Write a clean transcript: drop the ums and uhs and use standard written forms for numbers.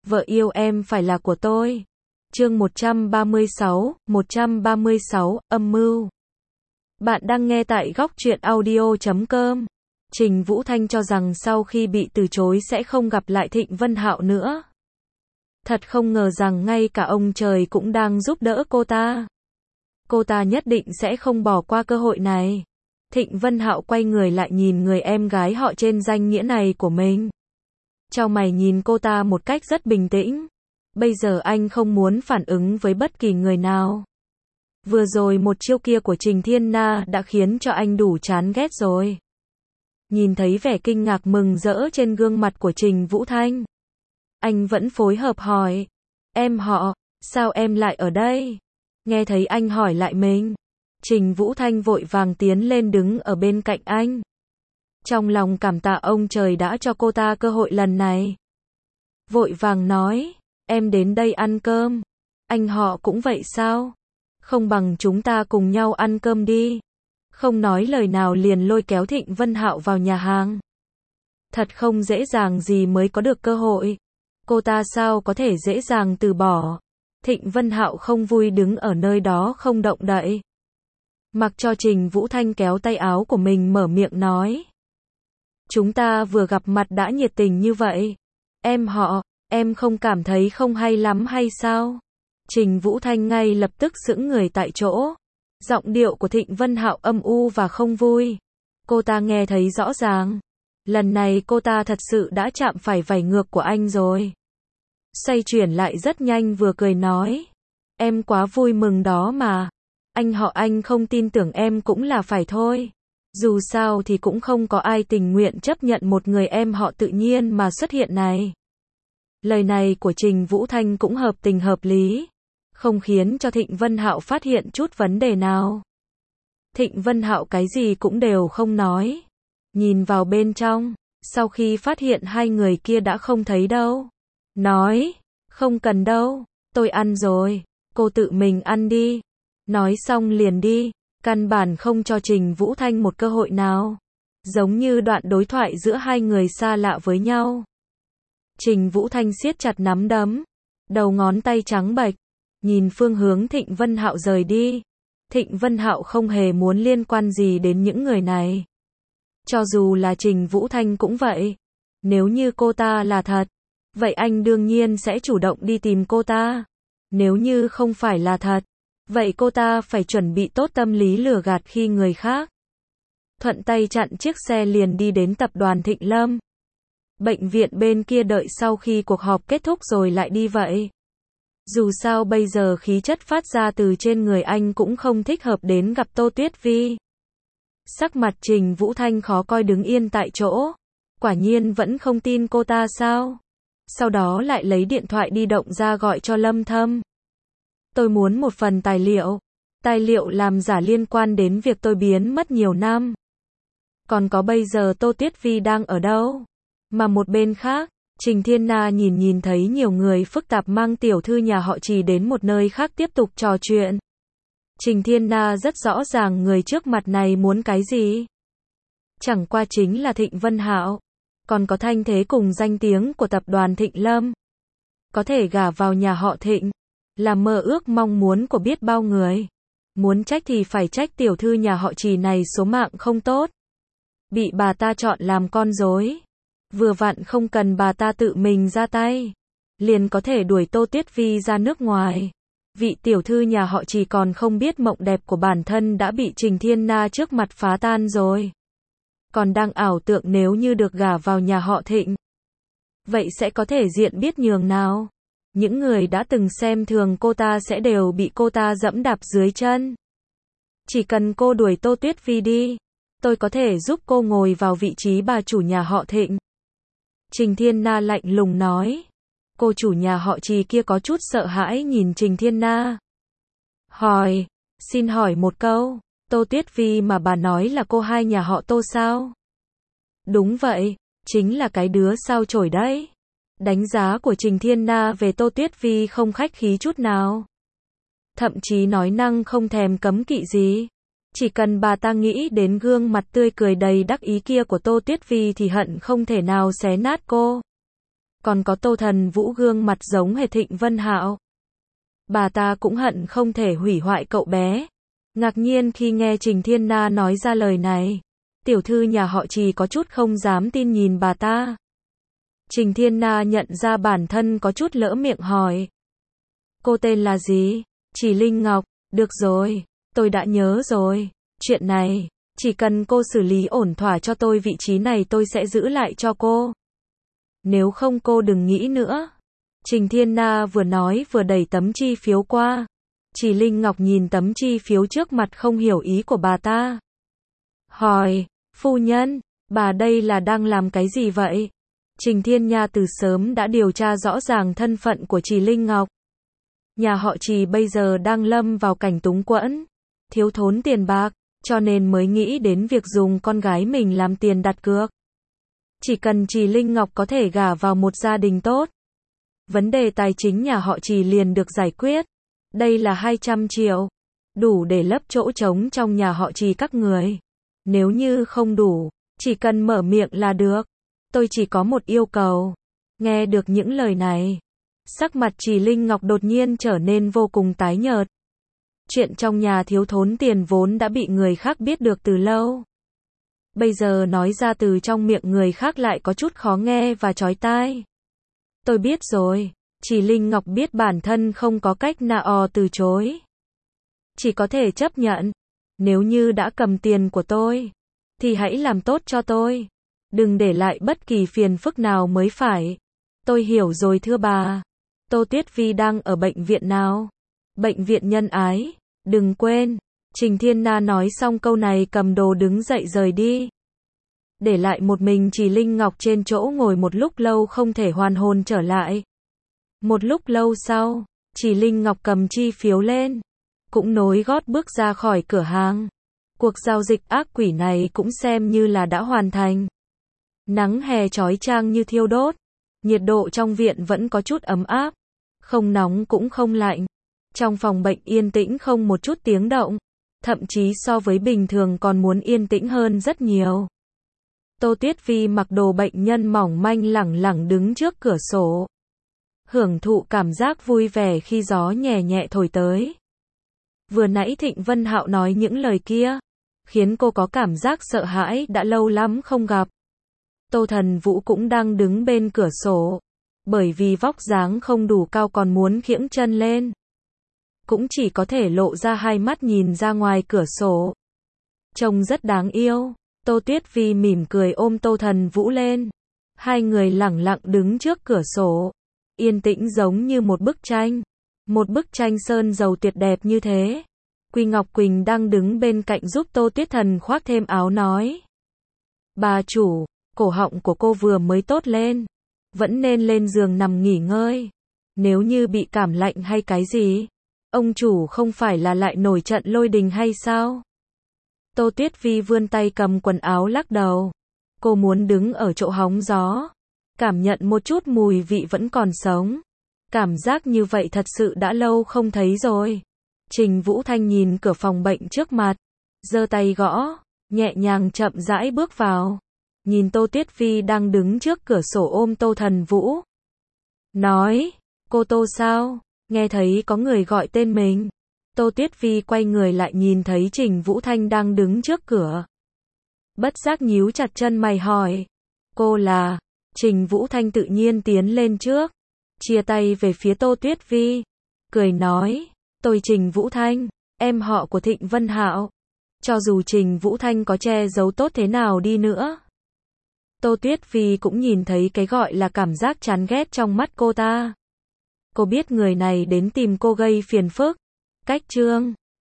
vợ yêu em phải là của tôi. Chương 136, âm mưu. Bạn đang nghe tại góc truyện audio.com. Trình Vũ Thanh cho rằng sau khi bị từ chối sẽ không gặp lại Thịnh Vân Hạo nữa. Thật không ngờ rằng ngay cả ông trời cũng đang giúp đỡ cô ta. Cô ta nhất định sẽ không bỏ qua cơ hội này. Thịnh Vân Hạo quay người lại nhìn người em gái họ trên danh nghĩa này của mình. Chau mày nhìn cô ta một cách rất bình tĩnh. Bây giờ anh không muốn phản ứng với bất kỳ người nào. Vừa rồi một chiêu kia của Trình Thiên Na đã khiến cho anh đủ chán ghét rồi. Nhìn thấy vẻ kinh ngạc mừng rỡ trên gương mặt của Trình Vũ Thanh, anh vẫn phối hợp hỏi, em họ, sao em lại ở đây? Nghe thấy anh hỏi lại mình, Trình Vũ Thanh vội vàng tiến lên đứng ở bên cạnh anh. Trong lòng cảm tạ ông trời đã cho cô ta cơ hội lần này. Vội vàng nói, em đến đây ăn cơm. Anh họ cũng vậy sao? Không bằng chúng ta cùng nhau ăn cơm đi. Không nói lời nào liền lôi kéo Thịnh Vân Hạo vào nhà hàng. Thật không dễ dàng gì mới có được cơ hội. Cô ta sao có thể dễ dàng từ bỏ. Thịnh Vân Hạo không vui đứng ở nơi đó không động đậy. Mặc cho Trình Vũ Thanh kéo tay áo của mình mở miệng nói. Chúng ta vừa gặp mặt đã nhiệt tình như vậy. Em họ, em không cảm thấy không hay lắm hay sao? Trình Vũ Thanh ngay lập tức sững người tại chỗ. Giọng điệu của Thịnh Vân Hạo âm u và không vui. Cô ta nghe thấy rõ ràng. Lần này cô ta thật sự đã chạm phải vảy ngược của anh rồi. Xoay chuyển lại rất nhanh vừa cười nói. Em quá vui mừng đó mà. Anh họ anh không tin tưởng em cũng là phải thôi. Dù sao thì cũng không có ai tình nguyện chấp nhận một người em họ tự nhiên mà xuất hiện này. Lời này của Trình Vũ Thanh cũng hợp tình hợp lý. Không khiến cho Thịnh Vân Hạo phát hiện chút vấn đề nào. Thịnh Vân Hạo cái gì cũng đều không nói. Nhìn vào bên trong, sau khi phát hiện hai người kia đã không thấy đâu. Nói, không cần đâu, tôi ăn rồi, cô tự mình ăn đi. Nói xong liền đi, căn bản không cho Trình Vũ Thanh một cơ hội nào. Giống như đoạn đối thoại giữa hai người xa lạ với nhau. Trình Vũ Thanh siết chặt nắm đấm, đầu ngón tay trắng bệch, nhìn phương hướng Thịnh Vân Hạo rời đi. Thịnh Vân Hạo không hề muốn liên quan gì đến những người này. Cho dù là Trình Vũ Thanh cũng vậy. Nếu như cô ta là thật, vậy anh đương nhiên sẽ chủ động đi tìm cô ta. Nếu như không phải là thật, vậy cô ta phải chuẩn bị tốt tâm lý lừa gạt khi người khác. Thuận tay chặn chiếc xe liền đi đến tập đoàn Thịnh Lâm. Bệnh viện bên kia đợi sau khi cuộc họp kết thúc rồi lại đi vậy. Dù sao bây giờ khí chất phát ra từ trên người anh cũng không thích hợp đến gặp Tô Tuyết Vi. Sắc mặt Trình Vũ Thanh khó coi đứng yên tại chỗ. Quả nhiên vẫn không tin cô ta sao? Sau đó lại lấy điện thoại di động ra gọi cho Lâm Thâm. Tôi muốn một phần tài liệu. Tài liệu làm giả liên quan đến việc tôi biến mất nhiều năm. Còn có bây giờ Tô Tuyết Vi đang ở đâu? Mà một bên khác, Trình Thiên Na nhìn thấy nhiều người phức tạp mang tiểu thư nhà họ Trì đến một nơi khác tiếp tục trò chuyện. Trình Thiên Na rất rõ ràng người trước mặt này muốn cái gì. Chẳng qua chính là Thịnh Vân Hạo. Còn có thanh thế cùng danh tiếng của tập đoàn Thịnh Lâm. Có thể gả vào nhà họ Thịnh. Là mơ ước mong muốn của biết bao người. Muốn trách thì phải trách tiểu thư nhà họ Trì này số mạng không tốt. Bị bà ta chọn làm con rối. Vừa vặn không cần bà ta tự mình ra tay. Liền có thể đuổi Tô Tuyết Vi ra nước ngoài. Vị tiểu thư nhà họ Trì còn không biết mộng đẹp của bản thân đã bị Trình Thiên Na trước mặt phá tan rồi. Còn đang ảo tượng nếu như được gả vào nhà họ Thịnh. Vậy sẽ có thể diện biết nhường nào. Những người đã từng xem thường cô ta sẽ đều bị cô ta dẫm đạp dưới chân. Chỉ cần cô đuổi Tô Tuyết Vi đi, tôi có thể giúp cô ngồi vào vị trí bà chủ nhà họ Thịnh. Trình Thiên Na lạnh lùng nói. Cô chủ nhà họ Trì kia có chút sợ hãi nhìn Trình Thiên Na. Hỏi, xin hỏi một câu, Tô Tuyết Vi mà bà nói là cô hai nhà họ Tô sao? Đúng vậy, chính là cái đứa sao chổi đấy. Đánh giá của Trình Thiên Na về Tô Tuyết Vi không khách khí chút nào. Thậm chí nói năng không thèm cấm kỵ gì. Chỉ cần bà ta nghĩ đến gương mặt tươi cười đầy đắc ý kia của Tô Tuyết Vi thì hận không thể nào xé nát cô. Còn có Tô Thần Vũ gương mặt giống hệt Thịnh Vân Hạo. Bà ta cũng hận không thể hủy hoại cậu bé. Ngạc nhiên khi nghe Trình Thiên Na nói ra lời này. Tiểu thư nhà họ Trì có chút không dám tin nhìn bà ta. Trình Thiên Na nhận ra bản thân có chút lỡ miệng hỏi. Cô tên là gì? Trì Linh Ngọc. Được rồi, tôi đã nhớ rồi. Chuyện này, chỉ cần cô xử lý ổn thỏa cho tôi vị trí này tôi sẽ giữ lại cho cô. Nếu không cô đừng nghĩ nữa. Trình Thiên Na vừa nói vừa đẩy tấm chi phiếu qua. Trì Linh Ngọc nhìn tấm chi phiếu trước mặt không hiểu ý của bà ta. Hỏi, phu nhân, bà đây là đang làm cái gì vậy? Trình Thiên Nha từ sớm đã điều tra rõ ràng thân phận của Trì Linh Ngọc. Nhà họ Trì bây giờ đang lâm vào cảnh túng quẫn, thiếu thốn tiền bạc, cho nên mới nghĩ đến việc dùng con gái mình làm tiền đặt cược. Chỉ cần Trì Linh Ngọc có thể gả vào một gia đình tốt, vấn đề tài chính nhà họ Trì liền được giải quyết. Đây là 200 triệu, đủ để lấp chỗ trống trong nhà họ Trì các người. Nếu như không đủ, chỉ cần mở miệng là được. Tôi chỉ có một yêu cầu. Nghe được những lời này, sắc mặt Trì Linh Ngọc đột nhiên trở nên vô cùng tái nhợt. Chuyện trong nhà thiếu thốn tiền vốn đã bị người khác biết được từ lâu. Bây giờ nói ra từ trong miệng người khác lại có chút khó nghe và chói tai. Tôi biết rồi. Trì Linh Ngọc biết bản thân không có cách nào từ chối. Chỉ có thể chấp nhận. Nếu như đã cầm tiền của tôi, thì hãy làm tốt cho tôi. Đừng để lại bất kỳ phiền phức nào mới phải. Tôi hiểu rồi thưa bà. Tô Tuyết Vi đang ở bệnh viện nào? Bệnh viện Nhân Ái. Đừng quên. Trình Thiên Na nói xong câu này cầm đồ đứng dậy rời đi. Để lại một mình Trì Linh Ngọc trên chỗ ngồi một lúc lâu không thể hoàn hồn trở lại. Một lúc lâu sau, Trì Linh Ngọc cầm chi phiếu lên, cũng nối gót bước ra khỏi cửa hàng. Cuộc giao dịch ác quỷ này cũng xem như là đã hoàn thành. Nắng hè chói chang như thiêu đốt, nhiệt độ trong viện vẫn có chút ấm áp, không nóng cũng không lạnh. Trong phòng bệnh yên tĩnh không một chút tiếng động, thậm chí so với bình thường còn muốn yên tĩnh hơn rất nhiều. Tô Tuyết Vi mặc đồ bệnh nhân mỏng manh lẳng lẳng đứng trước cửa sổ, hưởng thụ cảm giác vui vẻ khi gió nhẹ nhẹ thổi tới. Vừa nãy Thịnh Vân Hạo nói những lời kia, khiến cô có cảm giác sợ hãi đã lâu lắm không gặp. Tô Thần Vũ cũng đang đứng bên cửa sổ, bởi vì vóc dáng không đủ cao còn muốn kiễng chân lên. Cũng chỉ có thể lộ ra hai mắt nhìn ra ngoài cửa sổ. Trông rất đáng yêu. Tô Tuyết Vi mỉm cười ôm Tô Thần Vũ lên. Hai người lẳng lặng đứng trước cửa sổ. Yên tĩnh giống như một bức tranh. Một bức tranh sơn dầu tuyệt đẹp như thế. Quy Ngọc Quỳnh đang đứng bên cạnh giúp Tô Tuyết Thần khoác thêm áo nói. Bà chủ, cổ họng của cô vừa mới tốt lên. Vẫn nên lên giường nằm nghỉ ngơi. Nếu như bị cảm lạnh hay cái gì, ông chủ không phải là lại nổi trận lôi đình hay sao? Tô Tuyết Vi vươn tay cầm quần áo lắc đầu. Cô muốn đứng ở chỗ hóng gió, cảm nhận một chút mùi vị vẫn còn sống. Cảm giác như vậy thật sự đã lâu không thấy rồi. Trình Vũ Thanh nhìn cửa phòng bệnh trước mặt, giơ tay gõ, nhẹ nhàng chậm rãi bước vào. Nhìn Tô Tuyết Vi đang đứng trước cửa sổ ôm Tô Thần Vũ. Nói, cô Tô sao? Nghe thấy có người gọi tên mình. Tô Tuyết Vi quay người lại nhìn thấy Trình Vũ Thanh đang đứng trước cửa. Bất giác nhíu chặt chân mày hỏi. Cô là? Trình Vũ Thanh tự nhiên tiến lên trước, chia tay về phía Tô Tuyết Vi, cười nói. Tôi Trình Vũ Thanh, em họ của Thịnh Vân Hạo. Cho dù Trình Vũ Thanh có che giấu tốt thế nào đi nữa, Tô Tuyết Vi cũng nhìn thấy cái gọi là cảm giác chán ghét trong mắt cô ta. Cô biết người này đến tìm cô gây phiền phức. Cách chương